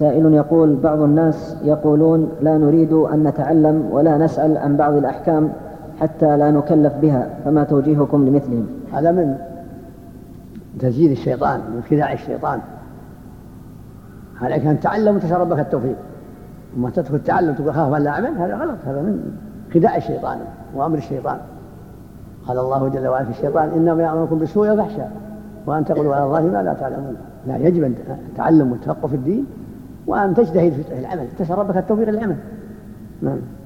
سائل يقول: بعض الناس يقولون لا نريد أن نتعلم ولا نسأل عن بعض الأحكام حتى لا نكلف بها، فما توجيهكم لمثلهم؟ هذا من تزييد الشيطان، من خداع الشيطان. عليك أن تتعلم وتشربك التوفيق، وما تدخل التعلم تقول خاف أن لا أعمل، هذا غلط، هذا من خداع الشيطان وأمر الشيطان. قال الله جل وعلا في الشيطان: إنما يأمركم بالسوء والفحشاء وأن تقولوا على الله ما لا تعلمون. لا، يجب أن تتعلم وتثقف في الدين وأن تجتهد في العمل، تشربك التوفيق للعمل. نعم.